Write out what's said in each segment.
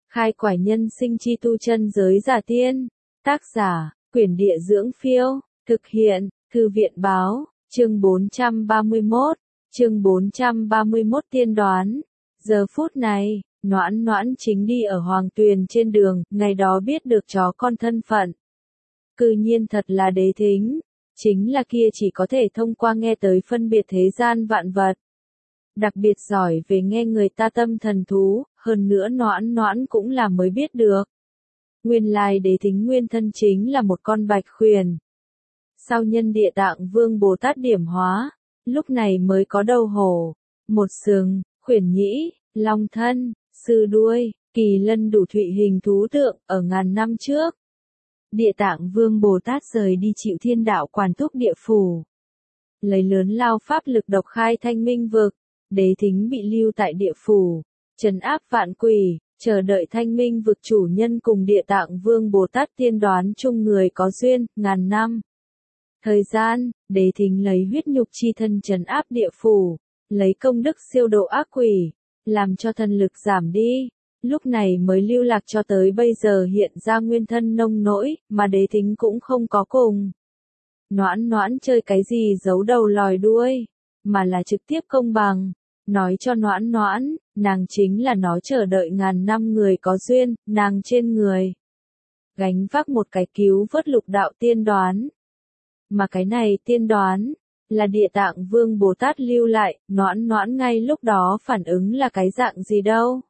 Khai quải nhân sinh chi tu chân giới giả tiên. Tác giả, Quyển Địa Dưỡng Phiêu. Thực hiện, Thư viện Báo. Chương 431. Chương 431 tiên đoán. Giờ phút này, Noãn Noãn chính đi ở Hoàng Tuyền trên đường, ngày đó biết được chó con thân phận. Cư nhiên thật là Đế Thính, chính là kia chỉ có thể thông qua nghe tới phân biệt thế gian vạn vật. Đặc biệt giỏi về nghe người ta tâm thần thú, hơn nữa Noãn Noãn cũng là mới biết được. Nguyên lai Đế Thính nguyên thân chính là một con bạch khuyển. Sau nhân Địa Tạng Vương Bồ Tát điểm hóa, lúc này mới có đầu hổ, một sừng, khuyển nhĩ, long thân, sư đuôi, kỳ lân đủ thụy hình thú tượng, ở ngàn năm trước. Địa Tạng Vương Bồ Tát rời đi chịu thiên đạo quản thúc địa phủ. Lấy lớn lao pháp lực độc khai thanh minh vực, Đế Thính bị lưu tại địa phủ, trấn áp vạn quỷ, chờ đợi thanh minh vực chủ nhân cùng Địa Tạng Vương Bồ Tát tiên đoán chung người có duyên, ngàn năm. Thời gian, Đế Thính lấy huyết nhục chi thân trấn áp địa phủ, lấy công đức siêu độ ác quỷ, làm cho thần lực giảm đi. Lúc này mới lưu lạc cho tới bây giờ hiện ra nguyên thân nông nỗi, mà Đế Thính cũng không có cùng. Noãn Noãn chơi cái gì giấu đầu lòi đuôi, mà là trực tiếp công bằng. Nói cho Noãn Noãn, nàng chính là nó chờ đợi ngàn năm người có duyên, nàng trên người. Gánh vác một cái cứu vớt lục đạo tiên đoán. Mà cái này tiên đoán, là Địa Tạng Vương Bồ Tát lưu lại, Noãn Noãn ngay lúc đó phản ứng là cái dạng gì đâu.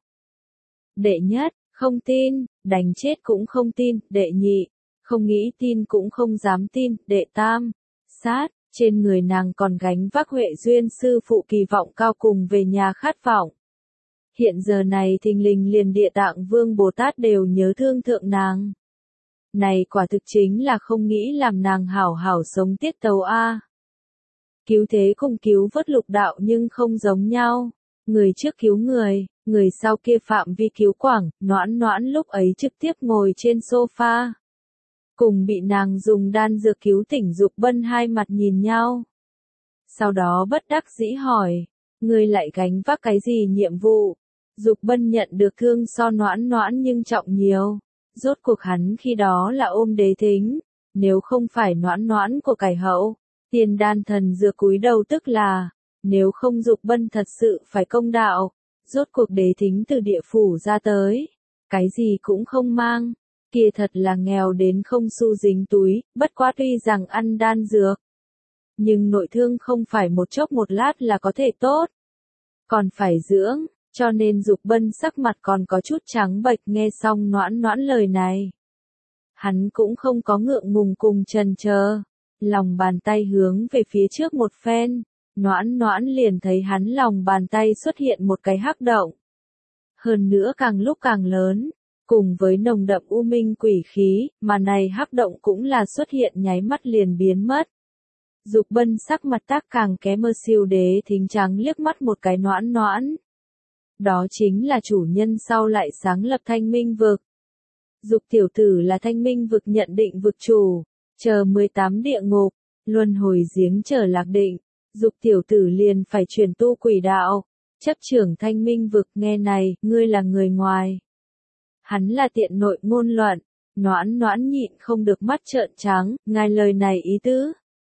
Đệ nhất, không tin, đánh chết cũng không tin, đệ nhị, không nghĩ tin cũng không dám tin, đệ tam, sát, trên người nàng còn gánh vác Huệ Duyên sư phụ kỳ vọng cao cùng về nhà khát vọng. Hiện giờ này thình lình liền Địa Tạng Vương Bồ Tát đều nhớ thương thượng nàng. Này quả thực chính là không nghĩ làm nàng hảo hảo sống tiết tấu a. Cứu thế cùng cứu vớt lục đạo nhưng không giống nhau. Người trước cứu người sau kia phạm vi cứu quảng, Noãn Noãn lúc ấy trực tiếp ngồi trên sofa. Cùng bị nàng dùng đan dược cứu tỉnh Dục Bân hai mặt nhìn nhau. Sau đó bất đắc dĩ hỏi, ngươi lại gánh vác cái gì nhiệm vụ? Dục Bân nhận được thương so Noãn Noãn nhưng trọng nhiều. Rốt cuộc hắn khi đó là ôm Đế Thính, nếu không phải Noãn Noãn của cải hậu, tiền đan thần dược cúi đầu tức là, nếu không Dục Bân thật sự phải công đạo. Rốt cuộc Đế Thính từ địa phủ ra tới, cái gì cũng không mang, kia thật là nghèo đến không xu dính túi, bất quá tuy rằng ăn đan dược. Nhưng nội thương không phải một chốc một lát là có thể tốt, còn phải dưỡng, cho nên Dục Bân sắc mặt còn có chút trắng bệch nghe xong Noãn Noãn lời này. Hắn cũng không có ngượng ngùng cùng chần chờ, lòng bàn tay hướng về phía trước một phen. Noãn Noãn liền thấy hắn lòng bàn tay xuất hiện một cái hắc động. Hơn nữa càng lúc càng lớn, cùng với nồng đậm u minh quỷ khí, mà này hắc động cũng là xuất hiện nháy mắt liền biến mất. Dục Bân sắc mặt tác càng kém mơ siêu Đế Thính trắng liếc mắt một cái Noãn Noãn. Đó chính là chủ nhân sau lại sáng lập thanh minh vực. Dục tiểu tử là thanh minh vực nhận định vực chủ, chờ 18 địa ngục, luân hồi giếng chờ lạc định. Dục tiểu tử liền phải chuyển tu quỷ đạo, chấp trưởng thanh minh vực nghe này, ngươi là người ngoài. Hắn là tiện nội ngôn luận, Noãn Noãn nhịn không được mắt trợn trắng, ngài lời này ý tứ.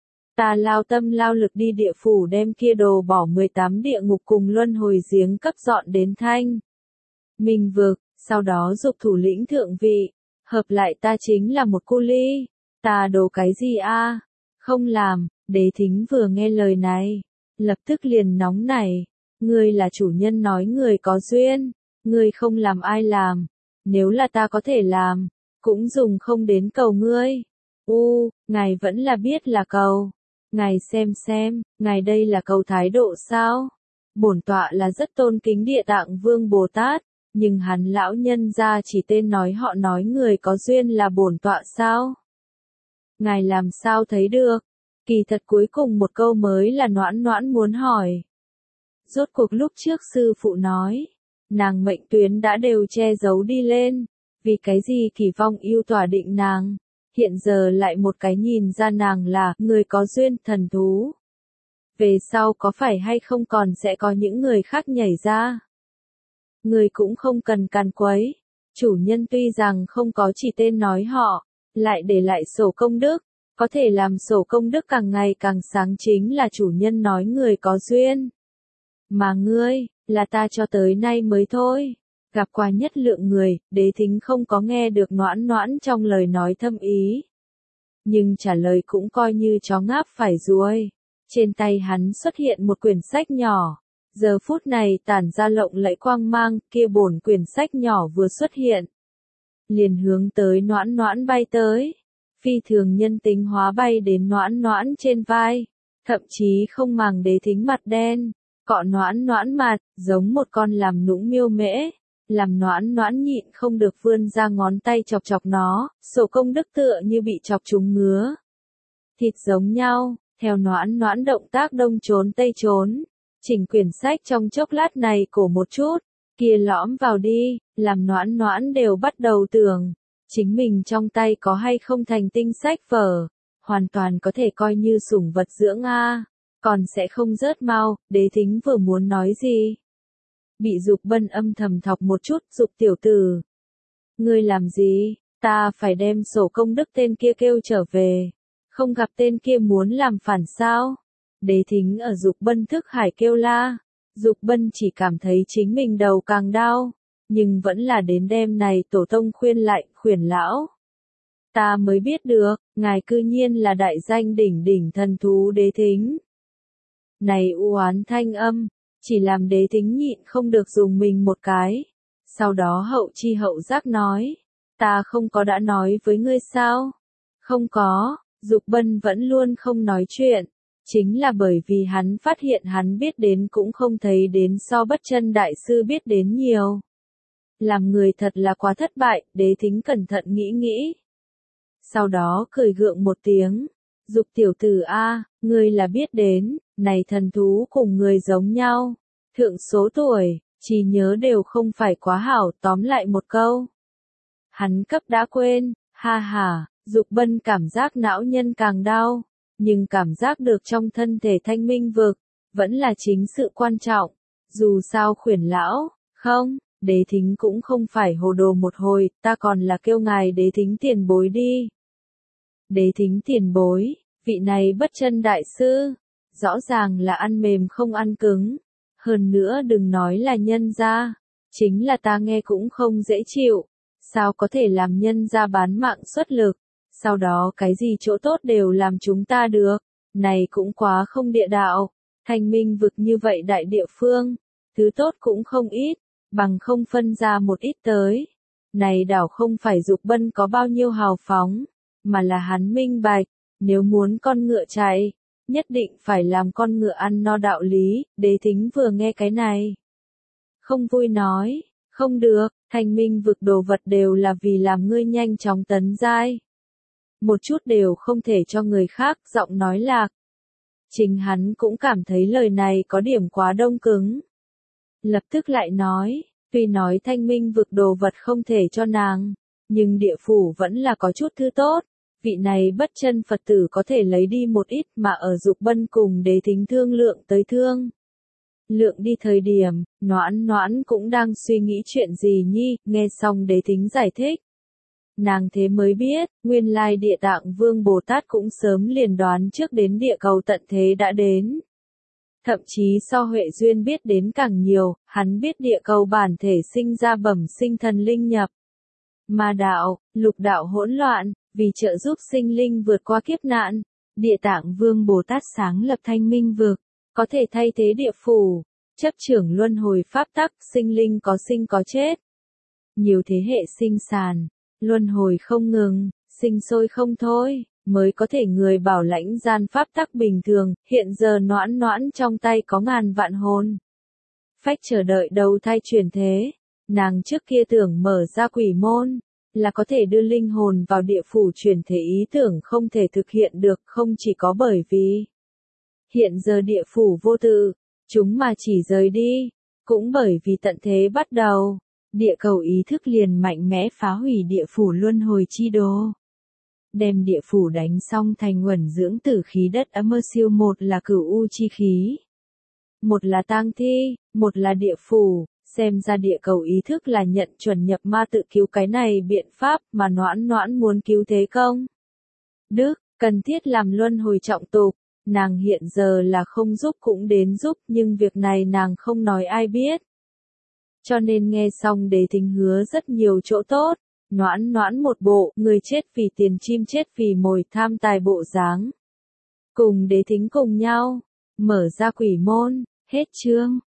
Ta lao tâm lao lực đi địa phủ đem kia đồ bỏ 18 địa ngục cùng luân hồi giếng cấp dọn đến thanh minh vực, sau đó dục thủ lĩnh thượng vị, hợp lại ta chính là một cu ly, ta đồ cái gì a? Không làm. Đế Thính vừa nghe lời này, lập tức liền nóng nảy, ngươi là chủ nhân nói người có duyên, ngươi không làm ai làm, nếu là ta có thể làm, cũng dùng không đến cầu ngươi. Ngài vẫn là biết là cầu, ngài xem, ngài đây là cầu thái độ sao? Bổn tọa là rất tôn kính Địa Tạng Vương Bồ Tát, nhưng hắn lão nhân ra chỉ tên nói họ nói người có duyên là bổn tọa sao? Ngài làm sao thấy được? Kỳ thật cuối cùng một câu mới là Noãn Noãn muốn hỏi. Rốt cuộc lúc trước sư phụ nói, nàng mệnh tuyến đã đều che giấu đi lên, vì cái gì kỳ vong yêu tỏa định nàng, hiện giờ lại một cái nhìn ra nàng là người có duyên thần thú. Về sau có phải hay không còn sẽ có những người khác nhảy ra. Người cũng không cần càn quấy, Chủ nhân tuy rằng không có chỉ tên nói họ, lại để lại sổ công đức, có thể làm sổ công đức càng ngày càng sáng chính là chủ nhân nói người có duyên. Mà ngươi, là ta cho tới nay mới thôi. Gặp qua nhất lượng người, Đế Thính không có nghe được Noãn Noãn trong lời nói thâm ý. Nhưng trả lời cũng coi như chó ngáp phải ruồi. Trên tay hắn xuất hiện một quyển sách nhỏ. Giờ phút này tản ra lộng lẫy quang mang, kia bổn quyển sách nhỏ vừa xuất hiện. Liền hướng tới Noãn Noãn bay tới. Phi thường nhân tính hóa bay đến Noãn Noãn trên vai. Thậm chí không màng Đế Thính mặt đen. Cọ Noãn Noãn mặt, giống một con làm nũng miêu mễ. Làm Noãn Noãn nhịn không được vươn ra ngón tay chọc chọc nó, sổ công đức tựa như bị chọc trúng ngứa. Thịt giống nhau, theo Noãn Noãn động tác đông trốn tây trốn. Chỉnh quyển sách trong chốc lát này cổ một chút, kia lõm vào đi, làm Noãn Noãn đều bắt đầu tưởng. Chính mình trong tay có hay không thành tinh sách vở, hoàn toàn có thể coi như sủng vật dưỡng a, còn sẽ không rớt mau. Đế Thính vừa muốn nói gì, bị Dục Bân âm thầm thọc một chút. Dục tiểu tử, ngươi làm gì? Ta phải đem sổ công đức tên kia kêu trở về, không gặp tên kia muốn làm phản sao? Đế Thính ở Dục Bân thức hải kêu la. Dục Bân chỉ cảm thấy chính mình đầu càng đau, nhưng vẫn là đến đêm này tổ tông khuyên lại. Khuyển lão, ta mới biết được, ngài cư nhiên là đại danh đỉnh đỉnh thần thú Đế Thính. Này u oán thanh âm, chỉ làm Đế Thính nhịn không được dùng mình một cái. Sau đó hậu chi hậu giác nói, ta không có đã nói với ngươi sao? Không có. Dục Bân vẫn luôn không nói chuyện, chính là bởi vì hắn phát hiện hắn biết đến cũng không thấy đến so Bất Chân đại sư biết đến nhiều. Làm người thật là quá thất bại. Đế Thính cẩn thận nghĩ nghĩ. Sau đó cười gượng một tiếng. Dục tiểu tử a, ngươi là biết đến, này thần thú cùng người giống nhau. Thượng số tuổi, trí nhớ đều không phải quá hảo. Tóm lại một câu, hắn cấp đã quên. Ha ha. Dục Bân cảm giác não nhân càng đau, nhưng cảm giác được trong thân thể thanh minh vực, vẫn là chính sự quan trọng. Dù sao khuyển lão, không, Đế Thính cũng không phải hồ đồ một hồi, ta còn là kêu ngài Đế Thính tiền bối đi. Đế Thính tiền bối, vị này Bất Chân đại sư, rõ ràng là ăn mềm không ăn cứng. Hơn nữa đừng nói là nhân gia, chính là ta nghe cũng không dễ chịu. Sao có thể làm nhân gia bán mạng xuất lực, sau đó cái gì chỗ tốt đều làm chúng ta được, này cũng quá không địa đạo. Thanh minh vực như vậy đại địa phương, thứ tốt cũng không ít, bằng không phân ra một ít tới. Này đảo không phải Dục Bân có bao nhiêu hào phóng, mà là hắn minh bạch, nếu muốn con ngựa chạy, nhất định phải làm con ngựa ăn no đạo lý. Đế Thính vừa nghe cái này, không vui nói, không được, thanh minh vực đồ vật đều là vì làm ngươi nhanh chóng tấn giai. Một chút đều không thể cho người khác. Giọng nói lạc. Chính hắn cũng cảm thấy lời này có điểm quá đông cứng. Lập tức lại nói, tuy nói thanh minh vực đồ vật không thể cho nàng, nhưng địa phủ vẫn là có chút thứ tốt. Vị này Bất Chân Phật tử có thể lấy đi một ít mà ở Dục Bân cùng Đế Thính thương lượng tới thương. Lượng đi thời điểm, Noãn Noãn cũng đang suy nghĩ chuyện gì nhi. Nghe xong Đế Thính giải thích, nàng thế mới biết, nguyên lai Địa Tạng Vương Bồ Tát cũng sớm liền đoán trước đến địa cầu tận thế đã đến. Thậm chí so Huệ Duyên biết đến càng nhiều, hắn biết địa cầu bản thể sinh ra bẩm sinh thần linh nhập ma đạo, lục đạo hỗn loạn, vì trợ giúp sinh linh vượt qua kiếp nạn, Địa Tạng Vương Bồ Tát sáng lập thanh minh vực, có thể thay thế địa phủ, chấp trưởng luân hồi pháp tắc. Sinh linh có sinh có chết, nhiều thế hệ sinh sản, luân hồi không ngừng, sinh sôi không thôi, mới có thể người bảo lãnh gian pháp tắc bình thường. Hiện giờ Noãn Noãn trong tay có ngàn vạn hồn phách chờ đợi đầu thai chuyển thế. Nàng trước kia tưởng mở ra quỷ môn, là có thể đưa linh hồn vào địa phủ chuyển thế, ý tưởng không thể thực hiện được. Không chỉ có bởi vì hiện giờ địa phủ vô tự, chúng mà chỉ rời đi, cũng bởi vì tận thế bắt đầu, địa cầu ý thức liền mạnh mẽ phá hủy địa phủ luân hồi chi đồ. Đem địa phủ đánh xong thành uẩn dưỡng tử khí đất ấm mơ siêu. Một là cửu u chi khí, một là tang thi, một là địa phủ. xem ra địa cầu ý thức là nhận chuẩn nhập ma tự cứu cái này biện pháp mà Noãn Noãn muốn cứu thế công. Đức, cần thiết làm luân hồi trọng tục, nàng hiện giờ là không giúp cũng đến giúp nhưng việc này nàng không nói ai biết. Cho nên nghe xong Đế Thính hứa rất nhiều chỗ tốt, Noãn Noãn một bộ, người chết vì tiền chim chết vì mồi tham tài bộ dáng. Cùng Đế Thính cùng nhau, mở ra quỷ môn, hết chương.